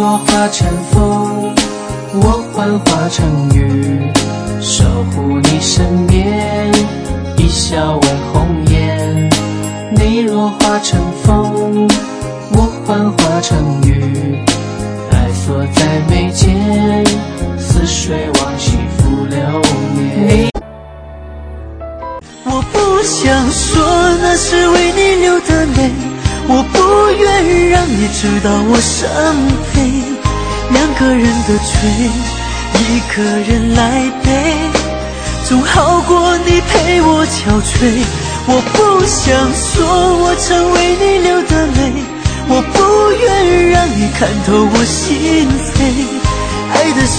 若化成风，我幻化成雨，守护你身边，一笑为红颜。你若化成风，我幻化成雨，爱锁在眉间，似水往昔浮流年。 我不想说那是为你流的泪，我不愿让你知道我伤悲。两个人的醉，一个人来背，总好过你陪我憔悴。我不想说我曾为你流的泪，我不愿让你看透我心扉。爱的